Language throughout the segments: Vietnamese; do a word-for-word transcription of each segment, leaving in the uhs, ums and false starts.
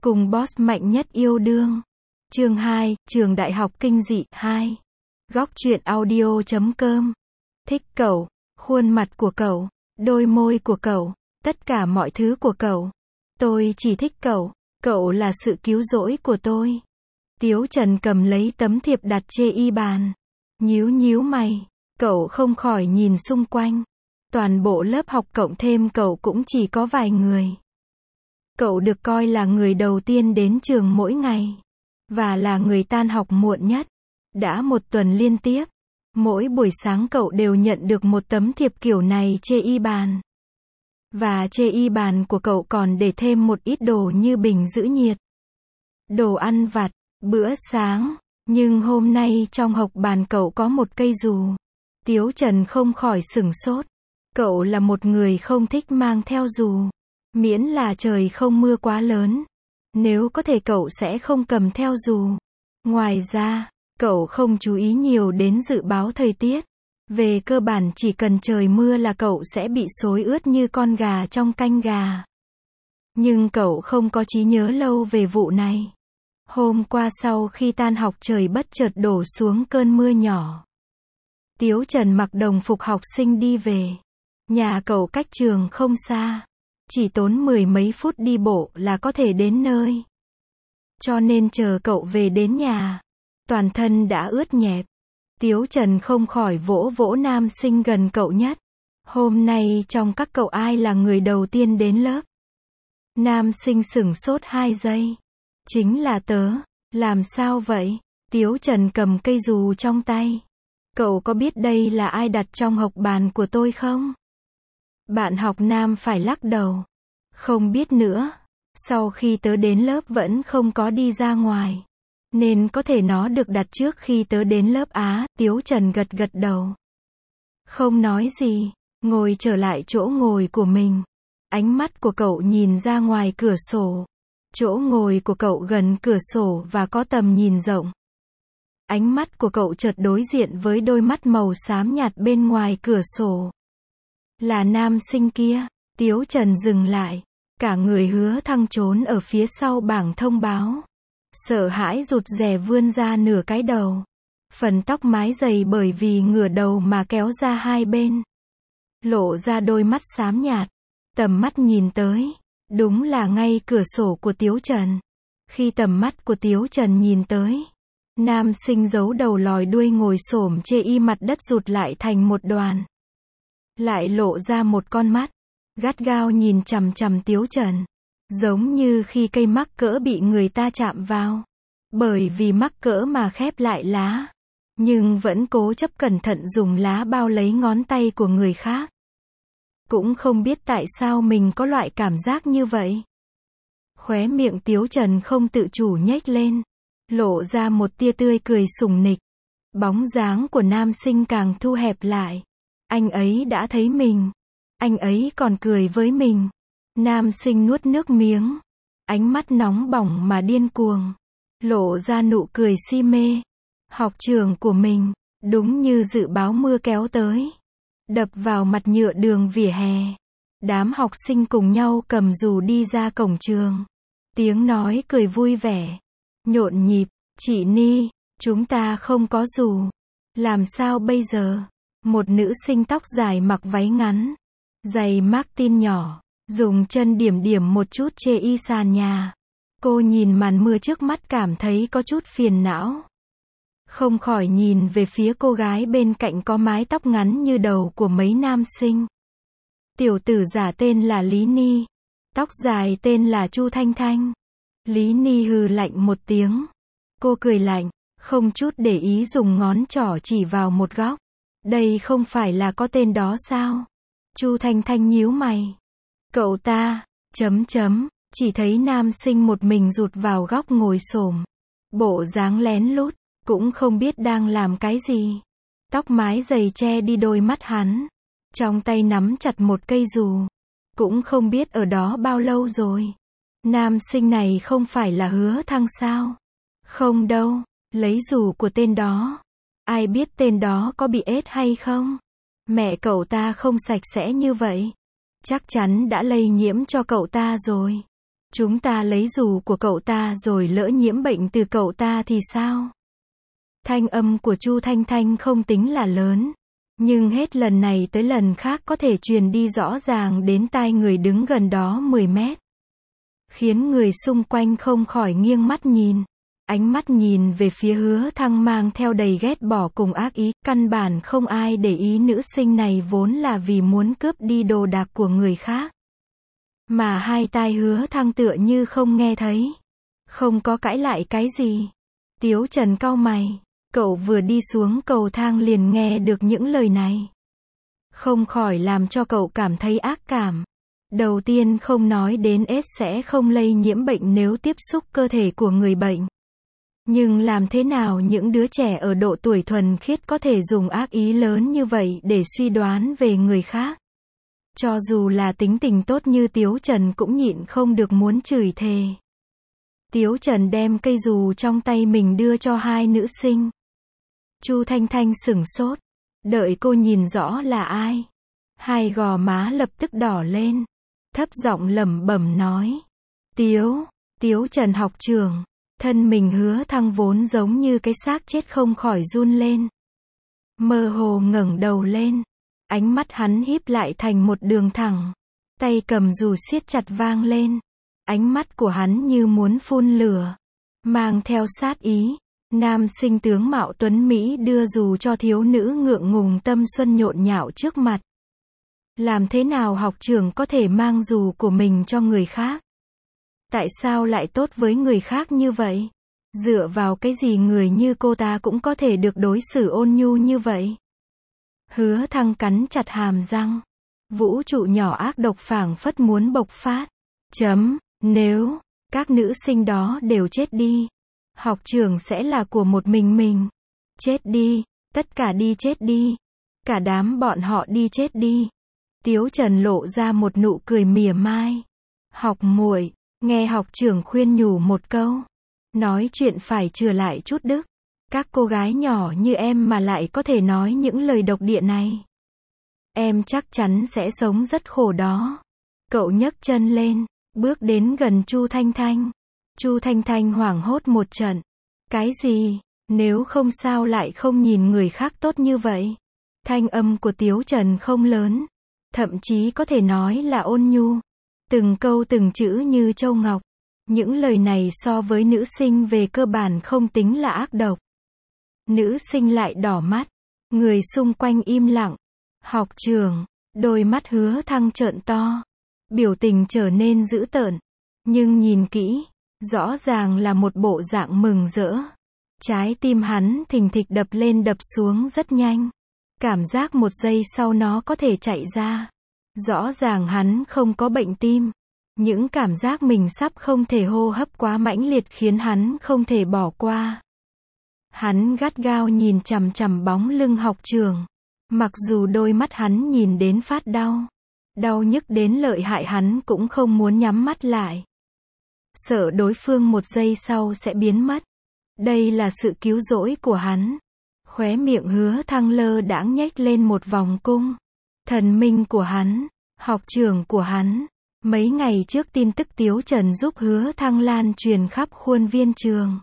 Cùng boss mạnh nhất yêu đương. Chương hai, trường đại học kinh dị hai. Góc truyện audio chấm com. Thích cậu, khuôn mặt của cậu, đôi môi của cậu, tất cả mọi thứ của cậu. Tôi chỉ thích cậu, cậu là sự cứu rỗi của tôi. Tiếu Trần cầm lấy tấm thiệp đặt trên y bàn. Nhíu nhíu mày, cậu không khỏi nhìn xung quanh. Toàn bộ lớp học cộng thêm cậu cũng chỉ có vài người. Cậu được coi là người đầu tiên đến trường mỗi ngày. Và là người tan học muộn nhất. Đã một tuần liên tiếp. Mỗi buổi sáng cậu đều nhận được một tấm thiệp kiểu này trên y bàn. Và trên y bàn của cậu còn để thêm một ít đồ như bình giữ nhiệt, đồ ăn vặt, bữa sáng. Nhưng hôm nay trong học bàn cậu có một cây dù. Tiếu Trần không khỏi sửng sốt. Cậu là một người không thích mang theo dù. Miễn là trời không mưa quá lớn. Nếu có thể cậu sẽ không cầm theo dù. Ngoài ra, cậu không chú ý nhiều đến dự báo thời tiết. Về cơ bản chỉ cần trời mưa là cậu sẽ bị xối ướt như con gà trong canh gà. Nhưng cậu không có trí nhớ lâu về vụ này. Hôm qua sau khi tan học trời bất chợt đổ xuống cơn mưa nhỏ. Tiếu Trần mặc đồng phục học sinh đi về. Nhà cậu cách trường không xa. Chỉ tốn mười mấy phút đi bộ là có thể đến nơi. Cho nên chờ cậu về đến nhà, toàn thân đã ướt nhẹp. Tiếu Trần không khỏi vỗ vỗ nam sinh gần cậu nhất. Hôm nay trong các cậu ai là người đầu tiên đến lớp? Nam sinh sửng sốt hai giây. Chính là tớ. Làm sao vậy? Tiếu Trần cầm cây dù trong tay. Cậu có biết đây là ai đặt trong học bàn của tôi không? Bạn học nam phải lắc đầu. Không biết nữa. Sau khi tớ đến lớp vẫn không có đi ra ngoài. Nên có thể nó được đặt trước khi tớ đến lớp á. Tiếu Trần gật gật đầu. Không nói gì. Ngồi trở lại chỗ ngồi của mình. Ánh mắt của cậu nhìn ra ngoài cửa sổ. Chỗ ngồi của cậu gần cửa sổ và có tầm nhìn rộng. Ánh mắt của cậu chợt đối diện với đôi mắt màu xám nhạt bên ngoài cửa sổ. Là nam sinh kia. Tiếu Trần dừng lại. Cả người Hứa Thăng trốn ở phía sau bảng thông báo. Sợ hãi rụt rè vươn ra nửa cái đầu. Phần tóc mái dày bởi vì ngửa đầu mà kéo ra hai bên. Lộ ra đôi mắt xám nhạt. Tầm mắt nhìn tới. Đúng là ngay cửa sổ của Tiếu Trần. Khi tầm mắt của Tiếu Trần nhìn tới. Nam sinh giấu đầu lòi đuôi ngồi xổm chê y mặt đất rụt lại thành một đoàn. Lại lộ ra một con mắt. Gắt gao nhìn chằm chằm Tiếu Trần. Giống như khi cây mắc cỡ bị người ta chạm vào. Bởi vì mắc cỡ mà khép lại lá. Nhưng vẫn cố chấp cẩn thận dùng lá bao lấy ngón tay của người khác. Cũng không biết tại sao mình có loại cảm giác như vậy. Khóe miệng Tiếu Trần không tự chủ nhếch lên. Lộ ra một tia tươi cười sủng nịch. Bóng dáng của nam sinh càng thu hẹp lại. Anh ấy đã thấy mình. Anh ấy còn cười với mình. Nam sinh nuốt nước miếng. Ánh mắt nóng bỏng mà điên cuồng. Lộ ra nụ cười si mê. Học trường của mình, đúng như dự báo mưa kéo tới. Đập vào mặt nhựa đường vỉa hè. Đám học sinh cùng nhau cầm dù đi ra cổng trường. Tiếng nói cười vui vẻ. Nhộn nhịp. Chị Ni, chúng ta không có dù. Làm sao bây giờ? Một nữ sinh tóc dài mặc váy ngắn. Giày Martin nhỏ. Dùng chân điểm điểm một chút chê y sàn nhà. Cô nhìn màn mưa trước mắt cảm thấy có chút phiền não. Không khỏi nhìn về phía cô gái bên cạnh có mái tóc ngắn như đầu của mấy nam sinh. Tiểu tử giả tên là Lý Ni. Tóc dài tên là Chu Thanh Thanh. Lý Ni hừ lạnh một tiếng. Cô cười lạnh, không chút để ý dùng ngón trỏ chỉ vào một góc. Đây không phải là có tên đó sao? Chu Thanh Thanh nhíu mày. Cậu ta, chấm chấm, chỉ thấy nam sinh một mình rụt vào góc ngồi xổm. Bộ dáng lén lút, cũng không biết đang làm cái gì. Tóc mái dày che đi đôi mắt hắn. Trong tay nắm chặt một cây dù. Cũng không biết ở đó bao lâu rồi. Nam sinh này không phải là Hứa Thăng sao? Không đâu, lấy dù của tên đó. Ai biết tên đó có bị ết hay không? Mẹ cậu ta không sạch sẽ như vậy. Chắc chắn đã lây nhiễm cho cậu ta rồi. Chúng ta lấy dù của cậu ta rồi lỡ nhiễm bệnh từ cậu ta thì sao? Thanh âm của Chu Thanh Thanh không tính là lớn, nhưng hết lần này tới lần khác có thể truyền đi rõ ràng đến tai người đứng gần đó mười mét. Khiến người xung quanh không khỏi nghiêng mắt nhìn. Ánh mắt nhìn về phía Hứa Thăng mang theo đầy ghét bỏ cùng ác ý, căn bản không ai để ý nữ sinh này vốn là vì muốn cướp đi đồ đạc của người khác. Mà hai tai Hứa Thăng tựa như không nghe thấy. Không có cãi lại cái gì. Tiếu Trần cau mày. Cậu vừa đi xuống cầu thang liền nghe được những lời này. Không khỏi làm cho cậu cảm thấy ác cảm. Đầu tiên không nói đến ết sẽ không lây nhiễm bệnh nếu tiếp xúc cơ thể của người bệnh. Nhưng làm thế nào những đứa trẻ ở độ tuổi thuần khiết có thể dùng ác ý lớn như vậy để suy đoán về người khác? Cho dù là tính tình tốt như Tiếu Trần cũng nhịn không được muốn chửi thề. Tiếu Trần đem cây dù trong tay mình đưa cho hai nữ sinh. Chu Thanh Thanh sửng sốt. Đợi cô nhìn rõ là ai. Hai gò má lập tức đỏ lên. Thấp giọng lẩm bẩm nói. Tiếu, Tiếu Trần học trưởng. Thân mình Hứa Thăng vốn giống như cái xác chết không khỏi run lên. Mơ hồ ngẩng đầu lên. Ánh mắt hắn híp lại thành một đường thẳng. Tay cầm dù siết chặt vang lên. Ánh mắt của hắn như muốn phun lửa. Mang theo sát ý. Nam sinh tướng mạo tuấn Mỹ đưa dù cho thiếu nữ ngượng ngùng tâm xuân nhộn nhạo trước mặt. Làm thế nào học trưởng có thể mang dù của mình cho người khác? Tại sao lại tốt với người khác như vậy? Dựa vào cái gì người như cô ta cũng có thể được đối xử ôn nhu như vậy? Hứa Thăng cắn chặt hàm răng. Vũ trụ nhỏ ác độc phảng phất muốn bộc phát. Chấm, nếu các nữ sinh đó đều chết đi, học trưởng sẽ là của một mình mình. Chết đi, tất cả đi chết đi. Cả đám bọn họ đi chết đi. Tiếu Trần lộ ra một nụ cười mỉa mai. Học muội, nghe học trưởng khuyên nhủ một câu. Nói chuyện phải chừa lại chút đức. Các cô gái nhỏ như em mà lại có thể nói những lời độc địa này. Em chắc chắn sẽ sống rất khổ đó. Cậu nhấc chân lên, bước đến gần Chu Thanh Thanh. Chu Thanh Thanh hoảng hốt một trận. Cái gì? Nếu không sao lại không nhìn người khác tốt như vậy? Thanh âm của Tiếu Trần không lớn. Thậm chí có thể nói là ôn nhu. Từng câu từng chữ như châu ngọc. Những lời này so với nữ sinh về cơ bản không tính là ác độc. Nữ sinh lại đỏ mắt. Người xung quanh im lặng. Học trưởng, đôi mắt Hứa Thăng trợn to. Biểu tình trở nên dữ tợn. Nhưng nhìn kỹ, rõ ràng là một bộ dạng mừng rỡ. Trái tim hắn thình thịch đập lên đập xuống rất nhanh. Cảm giác một giây sau nó có thể chạy ra. Rõ ràng hắn không có bệnh tim. Những cảm giác mình sắp không thể hô hấp quá mãnh liệt khiến hắn không thể bỏ qua. Hắn gắt gao nhìn chằm chằm bóng lưng học trưởng. Mặc dù đôi mắt hắn nhìn đến phát đau. Đau nhức đến lợi hại hắn cũng không muốn nhắm mắt lại. Sợ đối phương một giây sau sẽ biến mất. Đây là sự cứu rỗi của hắn. Khóe miệng Hứa Thăng lơ đãng nhếch lên một vòng cung. Thần minh của hắn, học trưởng của hắn. Mấy ngày trước tin tức Tiếu Trần giúp Hứa Thăng lan truyền khắp khuôn viên trường.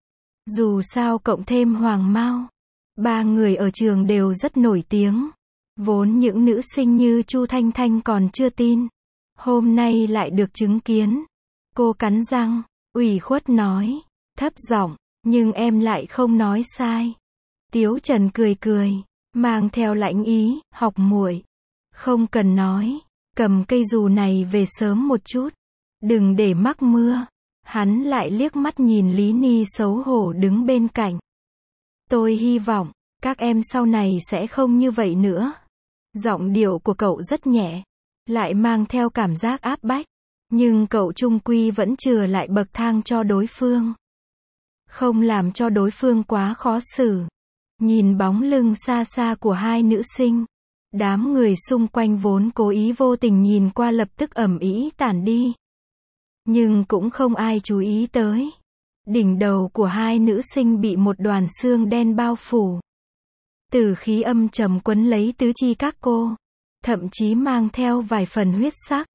Dù sao cộng thêm Hoàng Mao, ba người ở trường đều rất nổi tiếng. Vốn những nữ sinh như Chu Thanh Thanh còn chưa tin. Hôm nay lại được chứng kiến. Cô cắn răng, ủy khuất nói, thấp giọng, nhưng em lại không nói sai. Tiếu Trần cười cười, mang theo lãnh ý, học muội, không cần nói, cầm cây dù này về sớm một chút, đừng để mắc mưa. Hắn lại liếc mắt nhìn Lý Ni xấu hổ đứng bên cạnh. Tôi hy vọng, các em sau này sẽ không như vậy nữa. Giọng điệu của cậu rất nhẹ, lại mang theo cảm giác áp bách. Nhưng cậu chung quy vẫn chừa lại bậc thang cho đối phương. Không làm cho đối phương quá khó xử. Nhìn bóng lưng xa xa của hai nữ sinh. Đám người xung quanh vốn cố ý vô tình nhìn qua lập tức ầm ĩ tản đi. Nhưng cũng không ai chú ý tới. Đỉnh đầu của hai nữ sinh bị một đoàn xương đen bao phủ. Tử khí âm trầm quấn lấy tứ chi các cô. Thậm chí mang theo vài phần huyết sắc.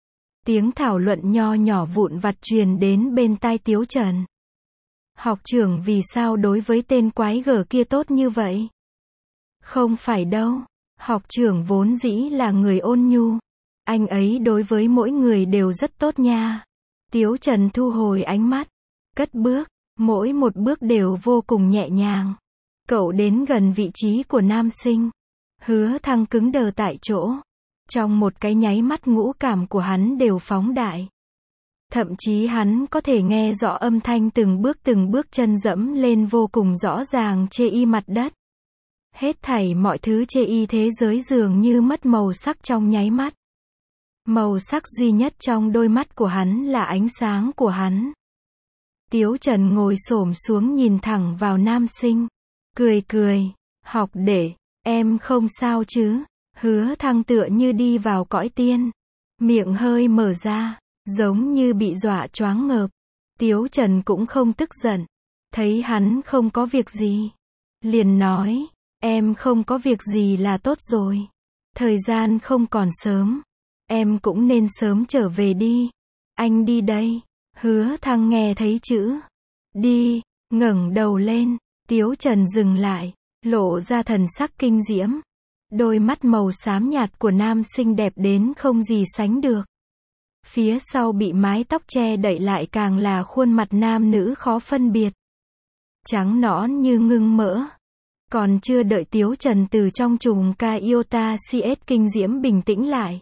Tiếng thảo luận nho nhỏ vụn vặt truyền đến bên tai Tiếu Trần. Học trưởng vì sao đối với tên quái gở kia tốt như vậy? Không phải đâu. Học trưởng vốn dĩ là người ôn nhu. Anh ấy đối với mỗi người đều rất tốt nha. Tiếu Trần thu hồi ánh mắt. Cất bước. Mỗi một bước đều vô cùng nhẹ nhàng. Cậu đến gần vị trí của nam sinh. Hứa Thăng cứng đờ tại chỗ. Trong một cái nháy mắt ngũ cảm của hắn đều phóng đại. Thậm chí hắn có thể nghe rõ âm thanh từng bước từng bước chân dẫm lên vô cùng rõ ràng chê y mặt đất. Hết thảy mọi thứ chê y thế giới dường như mất màu sắc trong nháy mắt. Màu sắc duy nhất trong đôi mắt của hắn là ánh sáng của hắn. Tiếu Trần ngồi xổm xuống nhìn thẳng vào nam sinh. Cười cười. Học đệ, em không sao chứ? Hứa Thăng tựa như đi vào cõi tiên. Miệng hơi mở ra, giống như bị dọa choáng ngợp. Tiếu Trần cũng không tức giận. Thấy hắn không có việc gì. Liền nói, em không có việc gì là tốt rồi. Thời gian không còn sớm. Em cũng nên sớm trở về đi. Anh đi đây. Hứa Thăng nghe thấy chữ đi, ngẩng đầu lên. Tiếu Trần dừng lại, lộ ra thần sắc kinh diễm. Đôi mắt màu xám nhạt của nam sinh đẹp đến không gì sánh được. Phía sau bị mái tóc che đậy lại càng là khuôn mặt nam nữ khó phân biệt. Trắng nõn như ngưng mỡ. Còn chưa đợi Tiếu Trần từ trong trùng ca iota cs kinh diễm bình tĩnh lại.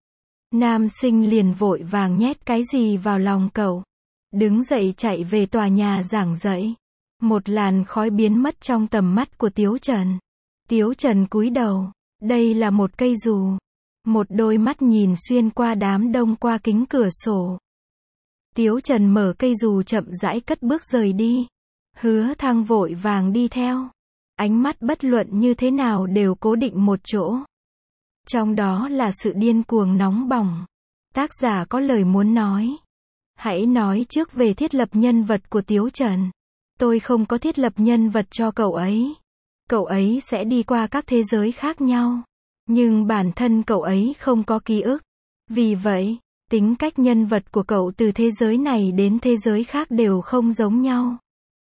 Nam sinh liền vội vàng nhét cái gì vào lòng cậu. Đứng dậy chạy về tòa nhà giảng dạy. Một làn khói biến mất trong tầm mắt của Tiếu Trần. Tiếu Trần cúi đầu. Đây là một cây dù. Một đôi mắt nhìn xuyên qua đám đông qua kính cửa sổ. Tiếu Trần mở cây dù chậm rãi cất bước rời đi. Hứa Thăng vội vàng đi theo. Ánh mắt bất luận như thế nào đều cố định một chỗ. Trong đó là sự điên cuồng nóng bỏng. Tác giả có lời muốn nói. Hãy nói trước về thiết lập nhân vật của Tiếu Trần. Tôi không có thiết lập nhân vật cho cậu ấy. Cậu ấy sẽ đi qua các thế giới khác nhau. Nhưng bản thân cậu ấy không có ký ức. Vì vậy, tính cách nhân vật của cậu từ thế giới này đến thế giới khác đều không giống nhau.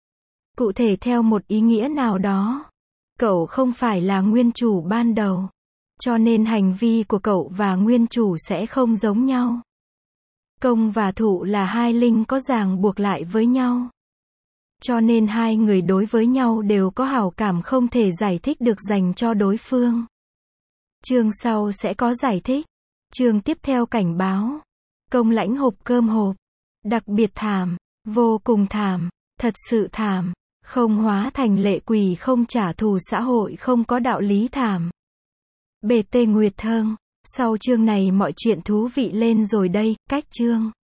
Cụ thể theo một ý nghĩa nào đó, cậu không phải là nguyên chủ ban đầu. Cho nên hành vi của cậu và nguyên chủ sẽ không giống nhau. Công và thụ là hai linh có ràng buộc lại với nhau. Cho nên hai người đối với nhau đều có hảo cảm không thể giải thích được dành cho đối phương. Chương sau sẽ có giải thích. Chương tiếp theo cảnh báo. Công lãnh hộp cơm hộp. Đặc biệt thảm. Vô cùng thảm. Thật sự thảm. Không hóa thành lệ quỷ không trả thù xã hội không có đạo lý thảm. bê tê Nguyệt Thơm. Sau chương này mọi chuyện thú vị lên rồi đây. Cách chương.